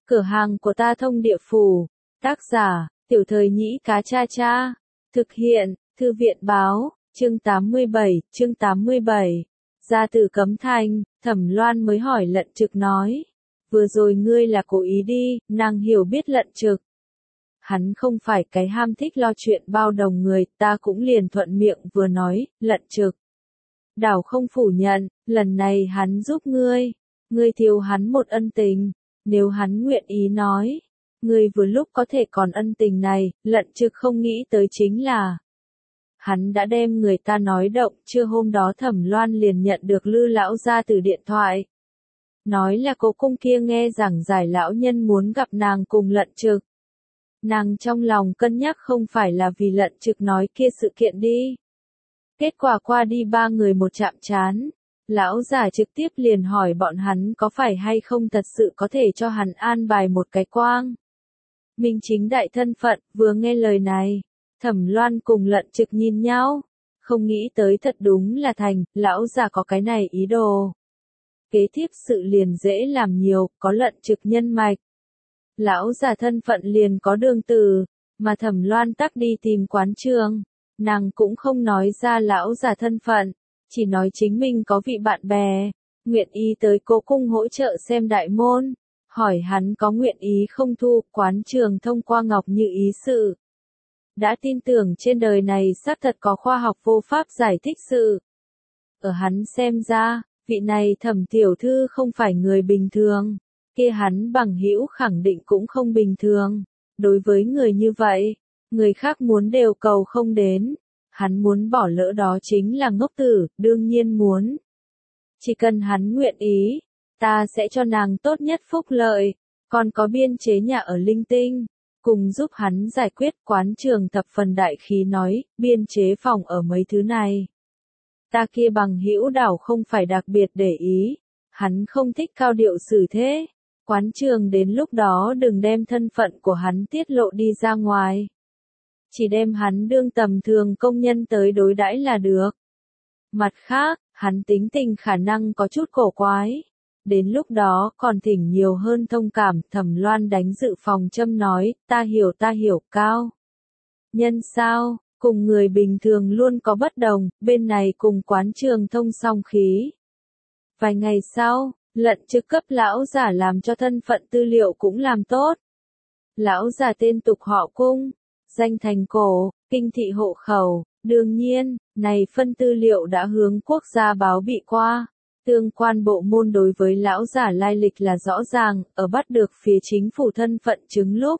Cửa hàng của ta thông địa phủ. Tác giả, Tiểu Thời Nhĩ Cá Cha Cha. Thực hiện, Thư viện báo, chương 87. Ra từ Cấm Thành, Thẩm Loan mới hỏi Lận Trực nói. Vừa rồi ngươi là cố ý đi, nàng hiểu biết Lận Trực. Hắn không phải cái ham thích lo chuyện bao đồng người, ta cũng liền thuận miệng vừa nói, Lận Trực. Đảo không phủ nhận, lần này hắn giúp ngươi thiếu hắn một ân tình, nếu hắn nguyện ý nói, ngươi vừa lúc có thể còn ân tình này, Lận Trực không nghĩ tới chính là. Hắn đã đem người ta nói động, trưa hôm đó Thẩm Loan liền nhận được Lư lão gia từ điện thoại. Nói là cố cung kia nghe giảng giải lão nhân muốn gặp nàng cùng Lận Trực. Nàng trong lòng cân nhắc không phải là vì Lận Trực nói kia sự kiện đi. Kết quả qua đi ba người một chạm trán, lão giả trực tiếp liền hỏi bọn hắn có phải hay không thật sự có thể cho hắn an bài một cái quang. Minh chính đại thân phận, vừa nghe lời này, Thẩm Loan cùng Lận Trực nhìn nhau, không nghĩ tới thật đúng là thành, lão giả có cái này ý đồ. Kế tiếp sự liền dễ làm nhiều, có Lận Trực nhân mạch. Lão giả thân phận liền có đường từ, mà Thẩm Loan tắc đi tìm Quán Trường. Nàng cũng không nói ra lão giả thân phận, chỉ nói chính mình có vị bạn bè, nguyện ý tới cố cung hỗ trợ xem đại môn, hỏi hắn có nguyện ý không thu. Quán Trường thông qua Ngọc Như ý sự. Đã tin tưởng trên đời này xác thật có khoa học vô pháp giải thích sự. Ở hắn xem ra, vị này Thẩm tiểu thư không phải người bình thường, kia hắn bằng hữu khẳng định cũng không bình thường. Đối với người như vậy, người khác muốn đều cầu không đến, hắn muốn bỏ lỡ đó chính là ngốc tử, đương nhiên muốn. Chỉ cần hắn nguyện ý, ta sẽ cho nàng tốt nhất phúc lợi, còn có biên chế nhà ở linh tinh, cùng giúp hắn giải quyết. Quán Trường thập phần đại khí nói, biên chế phòng ở mấy thứ này. Ta kia bằng hữu đảo không phải đặc biệt để ý, hắn không thích cao điệu xử thế. Quán Trường đến lúc đó đừng đem thân phận của hắn tiết lộ đi ra ngoài. Chỉ đem hắn đương tầm thường công nhân tới đối đãi là được. Mặt khác, hắn tính tình khả năng có chút cổ quái. Đến lúc đó còn thỉnh nhiều hơn thông cảm. Thẩm Loan đánh dự phòng châm nói, ta hiểu cao. Nhân sao, cùng người bình thường luôn có bất đồng, bên này cùng Quán Trường thông song khí. Vài ngày sau, Lận Trực cấp lão giả làm cho thân phận tư liệu cũng làm tốt. Lão giả tên tục họ Cung, danh thành Cổ, kinh thị hộ khẩu, đương nhiên, này phân tư liệu đã hướng quốc gia báo bị qua. Tương quan bộ môn đối với lão giả lai lịch là rõ ràng, ở bắt được phía chính phủ thân phận chứng lúc.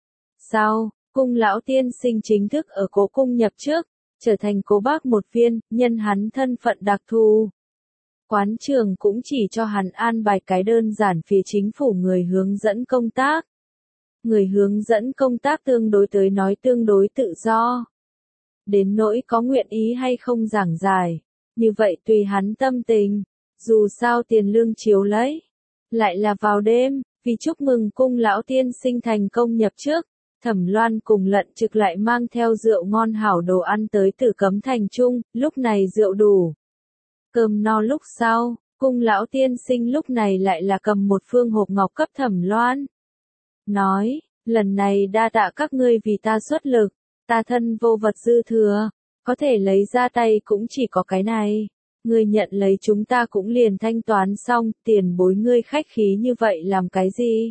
Sau, Cung lão tiên sinh chính thức ở cố cung nhập chức, trở thành cố bác một viên, nhân hắn thân phận đặc thù. Quán Trường cũng chỉ cho hắn an bài cái đơn giản phía chính phủ người hướng dẫn công tác. Người hướng dẫn công tác tương đối tới nói tương đối tự do. Đến nỗi có nguyện ý hay không giảng giải, như vậy tùy hắn tâm tình, dù sao tiền lương chiếu lấy. Lại là vào đêm, vì chúc mừng Cung lão tiên sinh thành công nhập chức, Thẩm Loan cùng Lận Trực lại mang theo rượu ngon hảo đồ ăn tới từ Cấm Thành Trung, lúc này rượu đủ. Cơm no lúc sau, Cung lão tiên sinh lúc này lại là cầm một phương hộp ngọc cấp Thẩm Loan. Nói, lần này đa tạ các ngươi vì ta xuất lực, ta thân vô vật dư thừa, có thể lấy ra tay cũng chỉ có cái này. Ngươi nhận lấy chúng ta cũng liền thanh toán xong, tiền bối ngươi khách khí như vậy làm cái gì?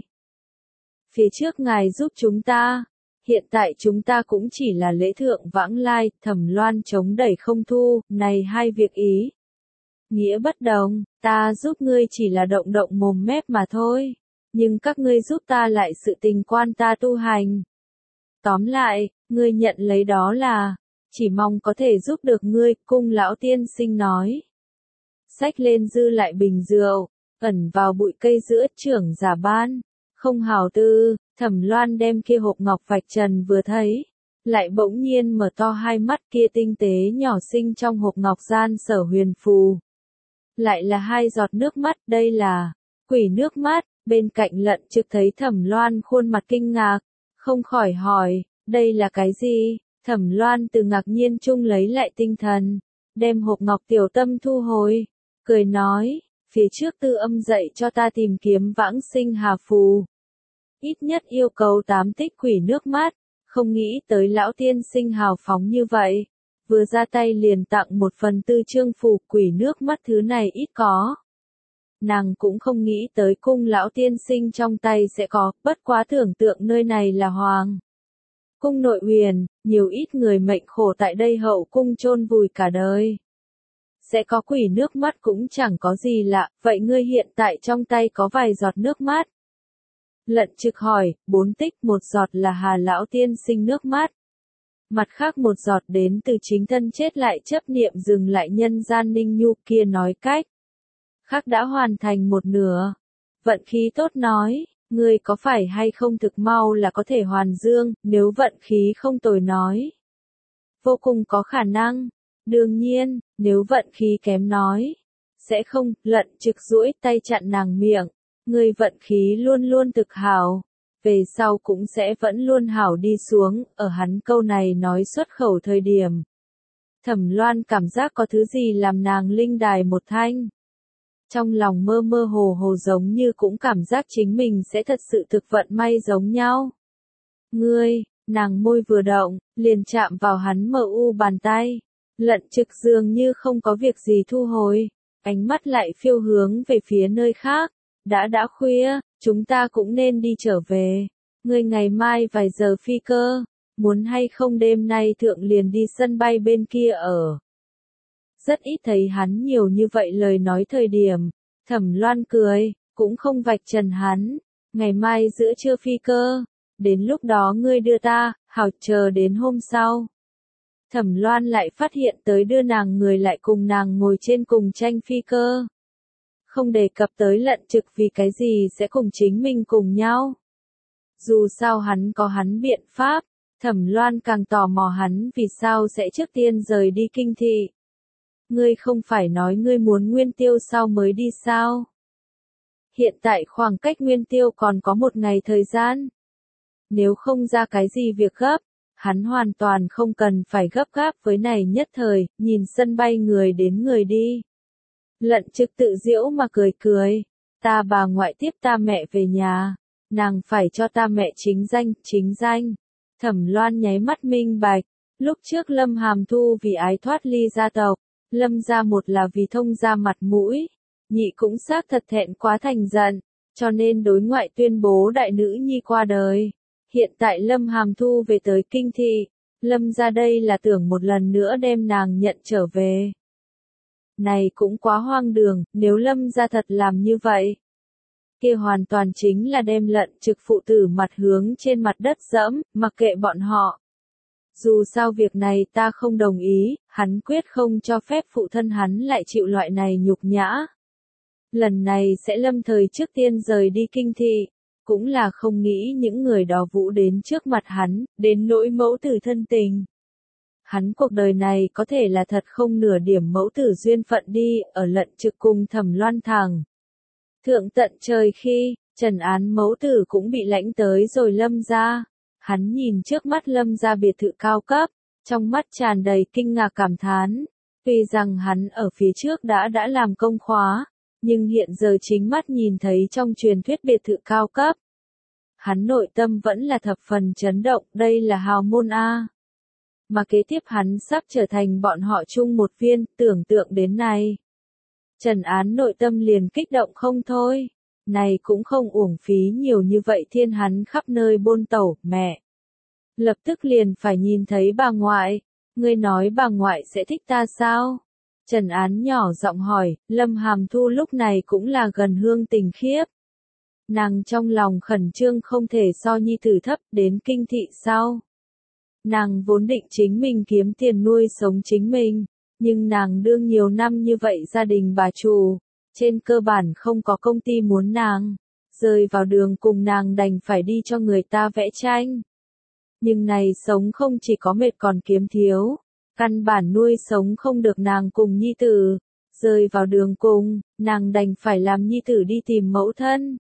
Phía trước ngài giúp chúng ta, hiện tại chúng ta cũng chỉ là lễ thượng vãng lai. Thẩm Loan chống đẩy không thu, này hai việc ý. Nghĩa bất đồng, ta giúp ngươi chỉ là động động mồm mép mà thôi, nhưng các ngươi giúp ta lại sự tình quan ta tu hành. Tóm lại, ngươi nhận lấy đó là, chỉ mong có thể giúp được ngươi. Cung lão tiên sinh nói. Xách lên dư lại bình rượu, ẩn vào bụi cây giữa trưởng giả ban, không hào tư. Thẩm Loan đem kia hộp ngọc vạch trần vừa thấy, lại bỗng nhiên mở to hai mắt, kia tinh tế nhỏ xinh trong hộp ngọc gian sở huyền phù. Lại là hai giọt nước mắt, đây là quỷ nước mắt. Bên cạnh Lận Trực thấy Thẩm Loan khuôn mặt kinh ngạc, không khỏi hỏi, đây là cái gì? Thẩm Loan từ ngạc nhiên chung lấy lại tinh thần, đem hộp ngọc tiểu tâm thu hồi, cười nói, phía trước Tư Âm dạy cho ta tìm kiếm vãng sinh hà phù. ít nhất yêu cầu 8 tích quỷ nước mắt, không nghĩ tới lão tiên sinh hào phóng như vậy. Vừa ra tay liền tặng 1/4 chương phù quỷ nước mắt thứ này ít có. Nàng cũng không nghĩ tới cung lão tiên sinh trong tay sẽ có, bất quá tưởng tượng nơi này là hoàng cung nội huyền, nhiều ít người mệnh khổ tại đây hậu cung chôn vùi cả đời. Sẽ có quỷ nước mắt cũng chẳng có gì lạ, vậy ngươi hiện tại trong tay có vài giọt nước mắt. Lận Trực hỏi, 4 tích, 1 giọt là Hà lão tiên sinh nước mắt. Mặt khác 1 giọt đến từ chính thân chết lại chấp niệm dừng lại nhân gian Ninh Nhu kia nói cách. Khác đã hoàn thành 1/2. Vận khí tốt nói, ngươi có phải hay không thực mau là có thể hoàn dương, nếu vận khí không tồi nói. Vô cùng có khả năng. Đương nhiên, nếu vận khí kém nói. Sẽ không, Lận Trực duỗi tay chặn nàng miệng. Ngươi vận khí luôn luôn thực hảo. Về sau cũng sẽ vẫn luôn hảo đi xuống, ở hắn câu này nói xuất khẩu thời điểm. Thẩm Loan cảm giác có thứ gì làm nàng linh đài một thanh. Trong lòng mơ mơ hồ hồ giống như cũng cảm giác chính mình sẽ thật sự thực vận may giống nhau. Ngươi, nàng môi vừa động, liền chạm vào hắn mờ u bàn tay. Lận Trực dường như không có việc gì thu hồi, ánh mắt lại phiêu hướng về phía nơi khác. Đã khuya, chúng ta cũng nên đi trở về. Ngươi ngày mai vài giờ phi cơ, muốn hay không đêm nay thượng liền đi sân bay bên kia ở. Rất ít thấy hắn nhiều như vậy lời nói thời điểm. Thẩm Loan cười, cũng không vạch trần hắn. Ngày mai giữa trưa phi cơ, đến lúc đó ngươi đưa ta, hảo chờ đến hôm sau. Thẩm Loan lại phát hiện tới đưa nàng người lại cùng nàng ngồi trên cùng tranh phi cơ. Không đề cập tới Lận Trực vì cái gì sẽ cùng chính mình cùng nhau. Dù sao hắn có hắn biện pháp, Thẩm Loan càng tò mò hắn vì sao sẽ trước tiên rời đi kinh thị. Ngươi không phải nói ngươi muốn Nguyên Tiêu sau mới đi sao? Hiện tại khoảng cách Nguyên Tiêu còn có 1 ngày thời gian. Nếu không ra cái gì việc gấp, hắn hoàn toàn không cần phải gấp gáp với này nhất thời, nhìn sân bay người đến người đi. Lận Trực tự giễu mà cười cười, ta bà ngoại tiếp ta mẹ về nhà, nàng phải cho ta mẹ chính danh. Thẩm Loan nháy mắt minh bạch, lúc trước Lâm Hàm Thu vì ái thoát ly gia tộc, Lâm gia một là vì thông gia mặt mũi, nhị cũng xác thật thẹn quá thành giận, cho nên đối ngoại tuyên bố đại nữ nhi qua đời. Hiện tại Lâm Hàm Thu về tới kinh thị, Lâm gia đây là tưởng một lần nữa đem nàng nhận trở về. Này cũng quá hoang đường, nếu Lâm gia thật làm như vậy. Kia hoàn toàn chính là đem Lận Trực phụ tử mặt hướng trên mặt đất dẫm, mặc kệ bọn họ. Dù sao việc này ta không đồng ý, hắn quyết không cho phép phụ thân hắn lại chịu loại này nhục nhã. Lần này sẽ lâm thời trước tiên rời đi kinh thị, cũng là không nghĩ những người đó vũ đến trước mặt hắn, đến nỗi mẫu tử thân tình. Hắn cuộc đời này có thể là thật không nửa điểm mẫu tử duyên phận đi, ở Lận Trực cùng Thẩm Loan thẳng. Thượng tận trời khi, Trần Án mẫu tử cũng bị lãnh tới rồi Lâm gia. Hắn nhìn trước mắt Lâm gia biệt thự cao cấp, trong mắt tràn đầy kinh ngạc cảm thán. Tuy rằng hắn ở phía trước đã làm công khóa, nhưng hiện giờ chính mắt nhìn thấy trong truyền thuyết biệt thự cao cấp. Hắn nội tâm vẫn là thập phần chấn động, đây là hào môn A. Mà kế tiếp hắn sắp trở thành bọn họ chung một viên, tưởng tượng đến này. Trần Án nội tâm liền kích động không thôi. Này cũng không uổng phí nhiều như vậy thiên hắn khắp nơi bôn tẩu, mẹ. Lập tức liền phải nhìn thấy bà ngoại. Ngươi nói bà ngoại sẽ thích ta sao? Trần Án nhỏ giọng hỏi, Lâm Hàm Thu lúc này cũng là gần hương tình khiếp. Nàng trong lòng khẩn trương không thể so nhi tử thấp đến kinh thị sao. Nàng vốn định chính mình kiếm tiền nuôi sống chính mình, nhưng nàng đương nhiều năm như vậy gia đình bà chủ, trên cơ bản không có công ty muốn nàng, rơi vào đường cùng nàng đành phải đi cho người ta vẽ tranh. Nhưng này sống không chỉ có mệt còn kiếm thiếu, căn bản nuôi sống không được nàng cùng nhi tử, rơi vào đường cùng, nàng đành phải làm nhi tử đi tìm mẫu thân.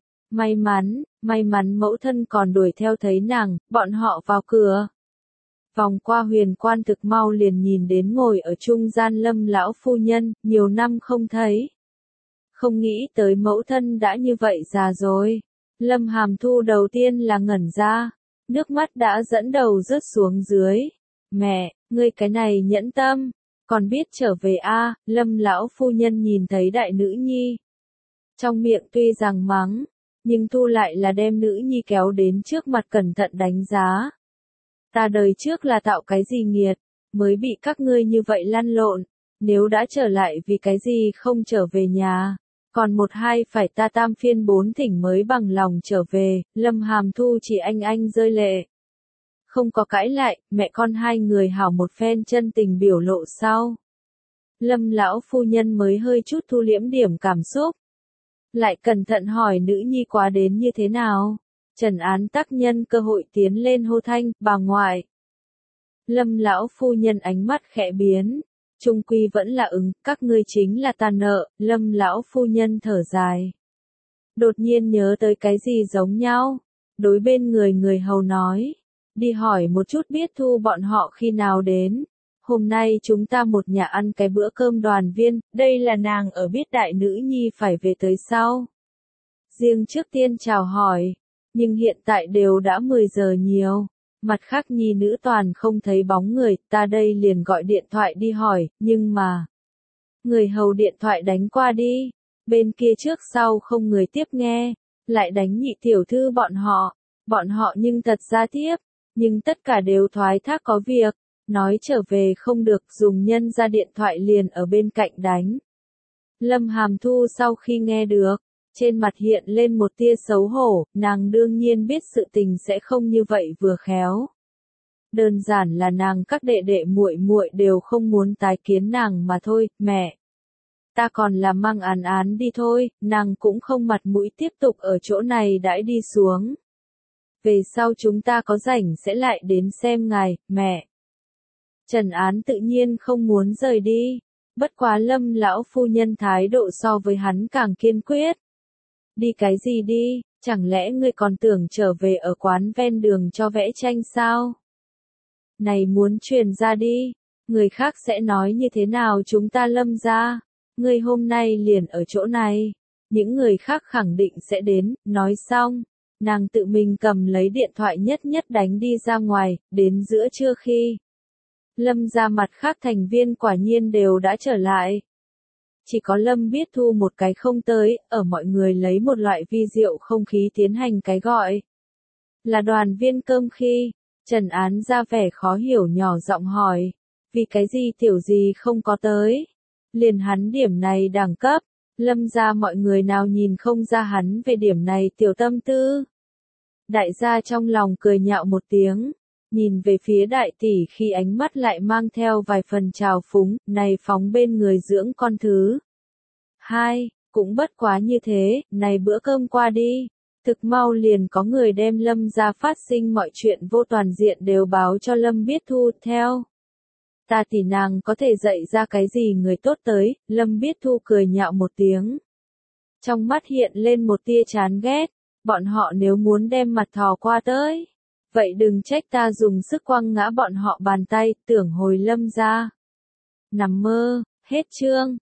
May mắn mẫu thân còn đuổi theo thấy nàng, bọn họ vào cửa. Vòng qua huyền quan thực mau liền nhìn đến ngồi ở trung gian Lâm lão phu nhân, nhiều năm không thấy. Không nghĩ tới mẫu thân đã như vậy già rồi. Lâm Hàm Thu đầu tiên là ngẩn ra, nước mắt đã dẫn đầu rớt xuống dưới. Mẹ, ngươi cái này nhẫn tâm, còn biết trở về a? Lâm lão phu nhân nhìn thấy đại nữ nhi. Trong miệng tuy rằng mắng, nhưng Thu lại là đem nữ nhi kéo đến trước mặt cẩn thận đánh giá. Ta đời trước là tạo cái gì nghiệt, mới bị các ngươi như vậy lăn lộn, nếu đã trở lại vì cái gì không trở về nhà, còn một hai phải ta tam phiên bốn thỉnh mới bằng lòng trở về. Lâm Hàm Thu chỉ anh rơi lệ. Không có cãi lại, mẹ con hai người hảo một phen chân tình biểu lộ sau. Lâm lão phu nhân mới hơi chút thu liễm điểm cảm xúc. Lại cẩn thận hỏi nữ nhi quá đến như thế nào. Trần Án Tắc nhân cơ hội tiến lên hô thanh, bà ngoại. Lâm lão phu nhân ánh mắt khẽ biến. Trung quy vẫn là các ngươi chính là ta nợ. Lâm lão phu nhân thở dài. Đột nhiên nhớ tới cái gì giống nhau. Đối bên người hầu nói. Đi hỏi một chút biết Thu bọn họ khi nào đến. Hôm nay chúng ta một nhà ăn cái bữa cơm đoàn viên, đây là nàng ở biết đại nữ nhi phải về tới sau. Riêng trước tiên chào hỏi, nhưng hiện tại đều đã 10 giờ nhiều. Mặt khác nhi nữ toàn không thấy bóng người, ta đây liền gọi điện thoại đi hỏi, nhưng mà... Người hầu điện thoại đánh qua đi, bên kia trước sau không người tiếp nghe, lại đánh nhị tiểu thư bọn họ nhưng thật ra tiếp, nhưng tất cả đều thoái thác có việc, nói trở về không được dùng nhân ra điện thoại liền ở bên cạnh đánh. Lâm Hàm Thu sau khi nghe được, trên mặt hiện lên một tia xấu hổ, nàng đương nhiên biết sự tình sẽ không như vậy vừa khéo. Đơn giản là nàng các đệ đệ muội muội đều không muốn tái kiến nàng mà thôi, mẹ. Ta còn là mang án đi thôi, nàng cũng không mặt mũi tiếp tục ở chỗ này đãi đi xuống. Về sau chúng ta có rảnh sẽ lại đến xem ngài, mẹ. Trần Án tự nhiên không muốn rời đi, bất quá Lâm lão phu nhân thái độ so với hắn càng kiên quyết. Đi cái gì đi, chẳng lẽ ngươi còn tưởng trở về ở quán ven đường cho vẽ tranh sao? Này muốn truyền ra đi, người khác sẽ nói như thế nào chúng ta Lâm gia, ngươi hôm nay liền ở chỗ này, những người khác khẳng định sẽ đến, nói xong, nàng tự mình cầm lấy điện thoại nhất đánh đi ra ngoài, đến giữa trưa khi. Lâm gia mặt khác thành viên quả nhiên đều đã trở lại. Chỉ có Lâm Biết Thu một cái không tới, ở mọi người lấy một loại vi diệu không khí tiến hành cái gọi. Là đoàn viên cơm khi, Trần Án ra vẻ khó hiểu nhỏ giọng hỏi, vì cái gì tiểu gì không có tới. Liền hắn điểm này đẳng cấp, Lâm gia mọi người nào nhìn không ra hắn về điểm này tiểu tâm tư. Đại gia trong lòng cười nhạo một tiếng. Nhìn về phía đại tỷ khi ánh mắt lại mang theo vài phần trào phúng, này phóng bên người dưỡng con thứ. Hai, cũng bất quá như thế, này bữa cơm qua đi, thực mau liền có người đem Lâm gia phát sinh mọi chuyện vô toàn diện đều báo cho Lâm Biết Thu theo. Ta tỷ nàng có thể dạy ra cái gì người tốt tới, Lâm Biết Thu cười nhạo một tiếng. Trong mắt hiện lên một tia chán ghét, bọn họ nếu muốn đem mặt thò qua tới. Vậy đừng trách ta dùng sức quăng ngã bọn họ bàn tay, tưởng hồi Lâm gia. Nằm mơ, hết chương.